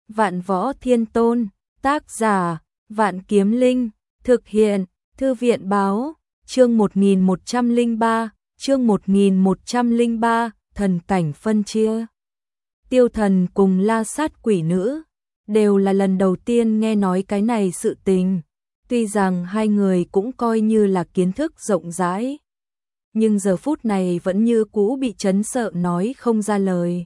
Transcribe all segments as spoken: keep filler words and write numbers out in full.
Vạn Võ Thiên Tôn, tác giả, Vạn Kiếm Linh, thực hiện, Thư viện báo, chương một nghìn một trăm lẻ ba, chương một nghìn một trăm lẻ ba, thần cảnh phân chia. Tiêu Thần cùng La Sát Quỷ Nữ, đều là lần đầu tiên nghe nói cái này sự tình. Tuy rằng hai người cũng coi như là kiến thức rộng rãi, nhưng giờ phút này vẫn như cũ bị chấn sợ nói không ra lời.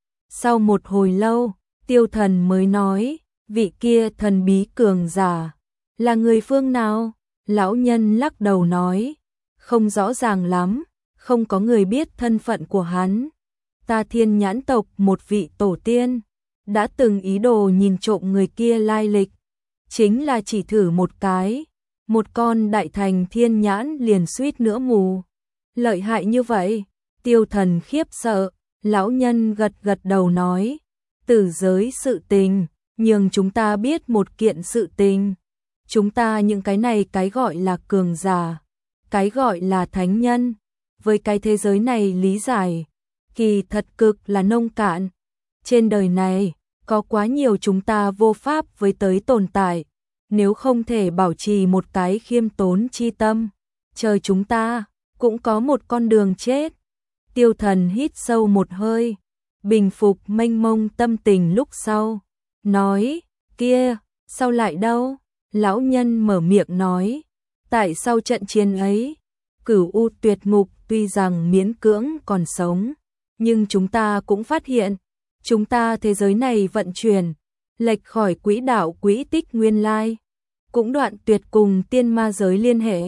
Sau một hồi lâu, Tiêu Thần mới nói, vị kia thần bí cường giả, là người phương nào? Lão nhân lắc đầu nói, không rõ ràng lắm, không có người biết thân phận của hắn. Ta Thiên Nhãn tộc một vị tổ tiên, đã từng ý đồ nhìn trộm người kia lai lịch. Chính là chỉ thử một cái, một con đại thành thiên nhãn liền suýt nữa mù. Lợi hại như vậy, Tiêu Thần khiếp sợ, lão nhân gật gật đầu nói, tử giới sự tình, nhường chúng ta biết một kiện sự tình. Chúng ta những cái này cái gọi là cường giả, cái gọi là thánh nhân, với cái thế giới này lý giải, kỳ thật cực là nông cạn. Trên đời này, có quá nhiều chúng ta vô pháp với tới tồn tại, nếu không thể bảo trì một cái khiêm tốn chi tâm, trời chúng ta cũng có một con đường chết. Tiêu Thần hít sâu một hơi, bình phục mênh mông tâm tình lúc sau, nói, kia, sao lại đâu? Lão nhân mở miệng nói, tại sau trận chiến ấy, Cửu U Tuyệt Ngục tuy rằng miễn cưỡng còn sống, nhưng chúng ta cũng phát hiện, chúng ta thế giới này vận chuyển, lệch khỏi quỹ đạo quỹ tích nguyên lai, cũng đoạn tuyệt cùng tiên ma giới liên hệ.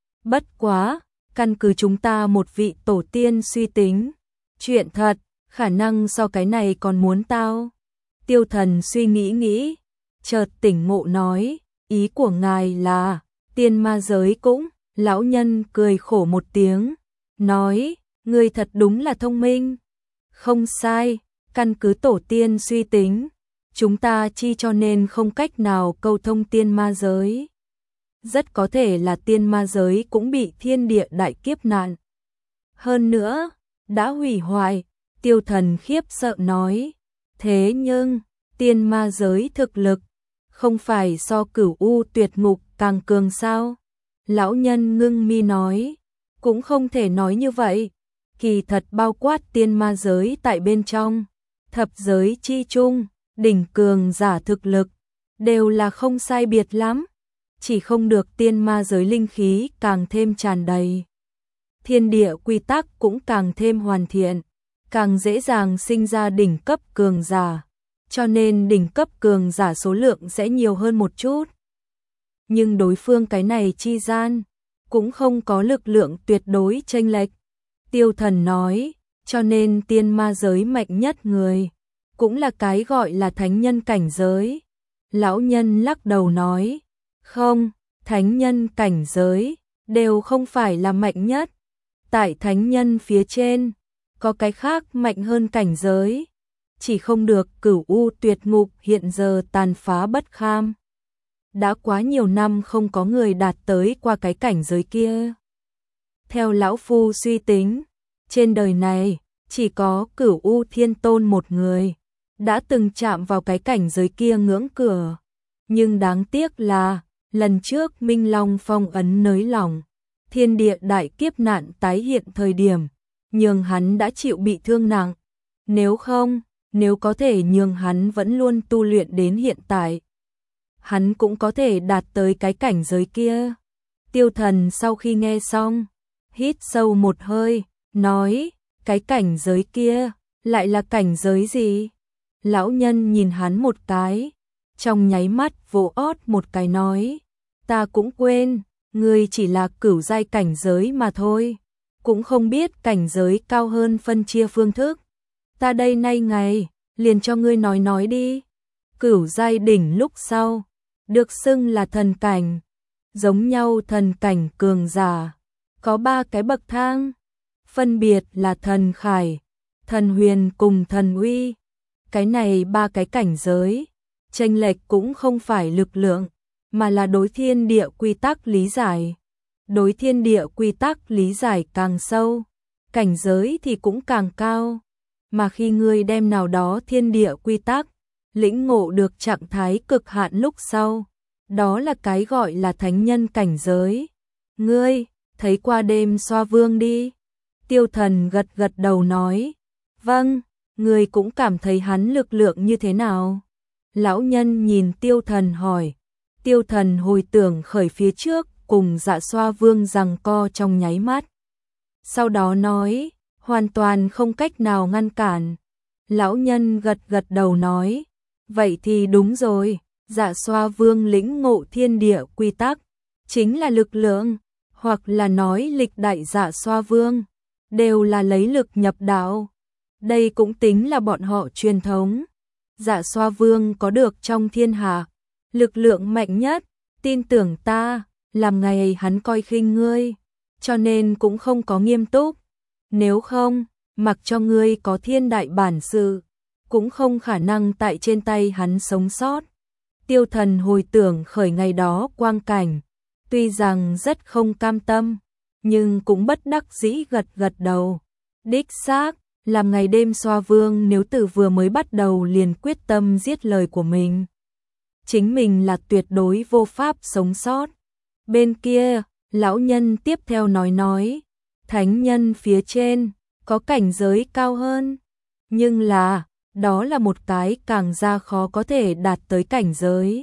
Bất quá, căn cứ chúng ta một vị tổ tiên suy tính, chuyện thật, khả năng so cái này còn muốn tao. Tiêu Thần suy nghĩ nghĩ, chợt tỉnh ngộ nói, ý của ngài là, tiên ma giới cũng, lão nhân cười khổ một tiếng, nói, ngươi thật đúng là thông minh. Không sai, căn cứ tổ tiên suy tính, chúng ta chi cho nên không cách nào câu thông tiên ma giới. Rất có thể là tiên ma giới cũng bị thiên địa đại kiếp nạn. Hơn nữa, đã hủy hoại, Tiêu Thần khiếp sợ nói, thế nhưng, tiên ma giới thực lực, không phải so Cửu U Tuyệt Ngục càng cường sao? Lão nhân ngưng mi nói, cũng không thể nói như vậy, kỳ thật bao quát tiên ma giới tại bên trong, thập giới chi chung, đỉnh cường giả thực lực, đều là không sai biệt lắm, chỉ không được tiên ma giới linh khí càng thêm tràn đầy. Thiên địa quy tắc cũng càng thêm hoàn thiện, càng dễ dàng sinh ra đỉnh cấp cường giả, cho nên đỉnh cấp cường giả số lượng sẽ nhiều hơn một chút. Nhưng đối phương cái này chi gian, cũng không có lực lượng tuyệt đối chênh lệch. Tiêu Thần nói, cho nên tiên ma giới mạnh nhất người, cũng là cái gọi là thánh nhân cảnh giới. Lão nhân lắc đầu nói, không, thánh nhân cảnh giới, đều không phải là mạnh nhất. Tại thánh nhân phía trên, có cái khác mạnh hơn cảnh giới. Chỉ không được Cửu U Tuyệt Ngục hiện giờ tàn phá bất kham. Đã quá nhiều năm không có người đạt tới qua cái cảnh giới kia. Theo lão phu suy tính, trên đời này, chỉ có Cửu U Thiên Tôn một người, đã từng chạm vào cái cảnh giới kia ngưỡng cửa. Nhưng đáng tiếc là, lần trước Minh Long phong ấn nới lỏng, thiên địa đại kiếp nạn tái hiện thời điểm, nhường hắn đã chịu bị thương nặng. Nếu không, nếu có thể nhường hắn vẫn luôn tu luyện đến hiện tại, hắn cũng có thể đạt tới cái cảnh giới kia. Tiêu Thần sau khi nghe xong, hít sâu một hơi, nói, cái cảnh giới kia, lại là cảnh giới gì? Lão nhân nhìn hắn một cái, trong nháy mắt vỗ ót một cái nói, ta cũng quên, ngươi chỉ là cửu giai cảnh giới mà thôi, cũng không biết cảnh giới cao hơn phân chia phương thức. Ta đây nay ngày, liền cho ngươi nói nói đi. Cửu giai đỉnh lúc sau, được xưng là thần cảnh, giống nhau thần cảnh cường giả, có ba cái bậc thang, phân biệt là thần khải, thần huyền cùng thần uy. Cái này ba cái cảnh giới, chênh lệch cũng không phải lực lượng, mà là đối thiên địa quy tắc lý giải. Đối thiên địa quy tắc lý giải càng sâu, cảnh giới thì cũng càng cao. Mà khi ngươi đem nào đó thiên địa quy tắc lĩnh ngộ được trạng thái cực hạn lúc sau. Đó là cái gọi là thánh nhân cảnh giới. Ngươi, thấy qua đêm xoa vương đi. Tiêu Thần gật gật đầu nói. Vâng, ngươi cũng cảm thấy hắn lực lượng như thế nào? Lão nhân nhìn Tiêu Thần hỏi. Tiêu Thần hồi tưởng khởi phía trước, cùng Dạ Xoa Vương giằng co trong nháy mắt. Sau đó nói, hoàn toàn không cách nào ngăn cản. Lão nhân gật gật đầu nói, vậy thì đúng rồi, Dạ Xoa Vương lĩnh ngộ thiên địa quy tắc, chính là lực lượng, hoặc là nói lịch đại Dạ Xoa Vương, đều là lấy lực nhập đạo. Đây cũng tính là bọn họ truyền thống. Dạ Xoa Vương có được trong thiên hạ lực lượng mạnh nhất, tin tưởng ta, làm ngày hắn coi khinh ngươi, cho nên cũng không có nghiêm túc. Nếu không, mặc cho ngươi có thiên đại bản sự, cũng không khả năng tại trên tay hắn sống sót. Tiêu Thần hồi tưởng khởi ngày đó quang cảnh, tuy rằng rất không cam tâm, nhưng cũng bất đắc dĩ gật gật đầu. Đích xác, làm ngày đêm xoa vương nếu từ vừa mới bắt đầu liền quyết tâm giết lời của mình. Chính mình là tuyệt đối vô pháp sống sót. Bên kia, lão nhân tiếp theo nói nói, thánh nhân phía trên, có cảnh giới cao hơn. Nhưng là, đó là một cái càng ra khó có thể đạt tới cảnh giới.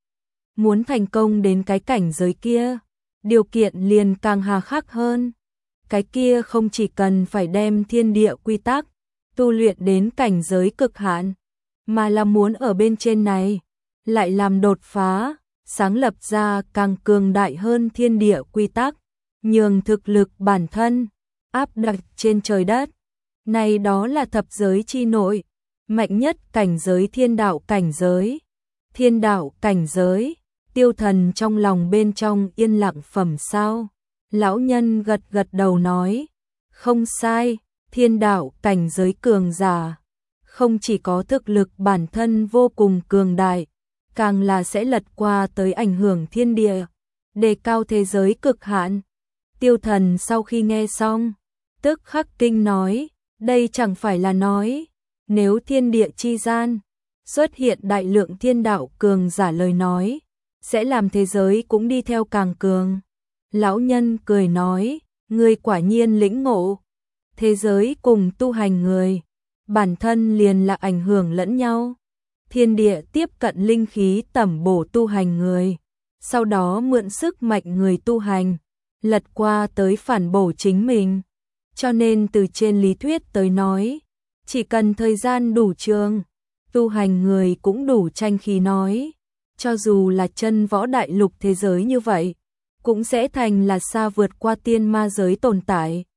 Muốn thành công đến cái cảnh giới kia, điều kiện liền càng hà khắc hơn. Cái kia không chỉ cần phải đem thiên địa quy tắc, tu luyện đến cảnh giới cực hạn, mà là muốn ở bên trên này, lại làm đột phá, sáng lập ra càng cường đại hơn thiên địa quy tắc, nhường thực lực bản thân, áp đặt trên trời đất. Này đó là thập giới chi nội, mạnh nhất cảnh giới thiên đạo cảnh giới. Thiên đạo cảnh giới, Tiêu Thần trong lòng bên trong yên lặng phẩm sao. Lão nhân gật gật đầu nói, không sai, thiên đạo cảnh giới cường giả, không chỉ có thực lực bản thân vô cùng cường đại, càng là sẽ lật qua tới ảnh hưởng thiên địa, đề cao thế giới cực hạn. Tiêu Thần sau khi nghe xong, tức khắc kinh nói, đây chẳng phải là nói, nếu thiên địa chi gian, xuất hiện đại lượng thiên đạo cường giả lời nói, sẽ làm thế giới cũng đi theo càng cường. Lão nhân cười nói, ngươi quả nhiên lĩnh ngộ, thế giới cùng tu hành người, bản thân liền là ảnh hưởng lẫn nhau. Thiên địa tiếp cận linh khí tẩm bổ tu hành người, sau đó mượn sức mạnh người tu hành, lật qua tới phản bổ chính mình. Cho nên từ trên lý thuyết tới nói, chỉ cần thời gian đủ trường, tu hành người cũng đủ tranh khí nói, cho dù là chân võ đại lục thế giới như vậy, cũng sẽ thành là xa vượt qua tiên ma giới tồn tại.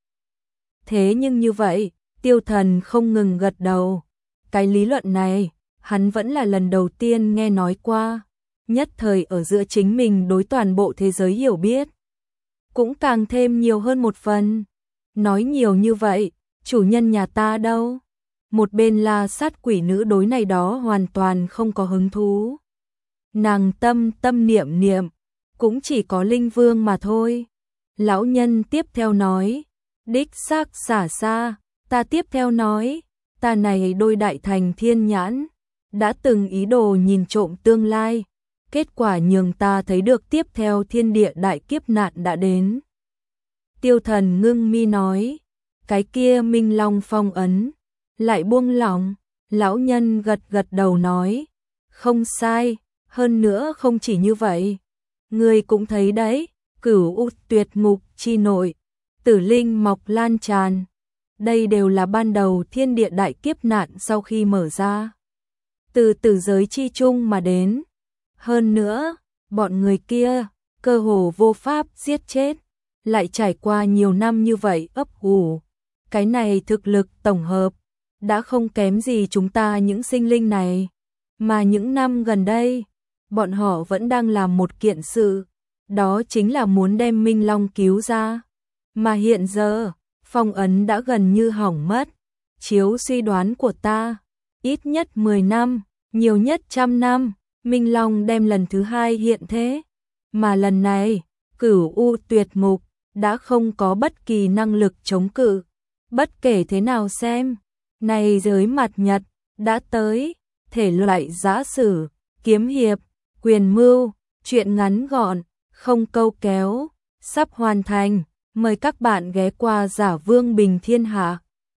Thế nhưng như vậy, Tiêu Thần không ngừng gật đầu. Cái lý luận này, hắn vẫn là lần đầu tiên nghe nói qua. Nhất thời ở giữa chính mình đối toàn bộ thế giới hiểu biết, cũng càng thêm nhiều hơn một phần. Nói nhiều như vậy, chủ nhân nhà ta đâu? Một bên là sát quỷ nữ đối này đó hoàn toàn không có hứng thú. Nàng tâm tâm niệm niệm, cũng chỉ có Linh Vương mà thôi. Lão nhân tiếp theo nói, đích xác xả xa, ta tiếp theo nói, ta này đôi đại thành thiên nhãn, đã từng ý đồ nhìn trộm tương lai, kết quả nhường ta thấy được tiếp theo thiên địa đại kiếp nạn đã đến. Tiêu Thần ngưng mi nói, cái kia Minh Long phong ấn, lại buông lỏng. Lão nhân gật gật đầu nói, không sai, hơn nữa không chỉ như vậy. Người cũng thấy đấy, cửu u tuyệt ngục chi nội, tử linh mọc lan tràn. Đây đều là ban đầu thiên địa đại kiếp nạn sau khi mở ra. Từ tử giới chi chung mà đến. Hơn nữa, bọn người kia, cơ hồ vô pháp giết chết. Lại trải qua nhiều năm như vậy ấp ủ. Cái này thực lực tổng hợp, đã không kém gì chúng ta những sinh linh này. Mà những năm gần đây, bọn họ vẫn đang làm một kiện sự, đó chính là muốn đem Minh Long cứu ra. Mà hiện giờ, phong ấn đã gần như hỏng mất. Chiếu suy đoán của ta, ít nhất mười năm, nhiều nhất trăm năm, Minh Long đem lần thứ hai hiện thế. Mà lần này, cửu u tuyệt ngục, đã không có bất kỳ năng lực chống cự. Bất kể thế nào xem, này giới mặt nhật, đã tới, thể loại giã sử, kiếm hiệp, quyền mưu, truyện ngắn gọn, không câu kéo, sắp hoàn thành. Mời các bạn ghé qua Giả Vương Bình Thiên Hạ.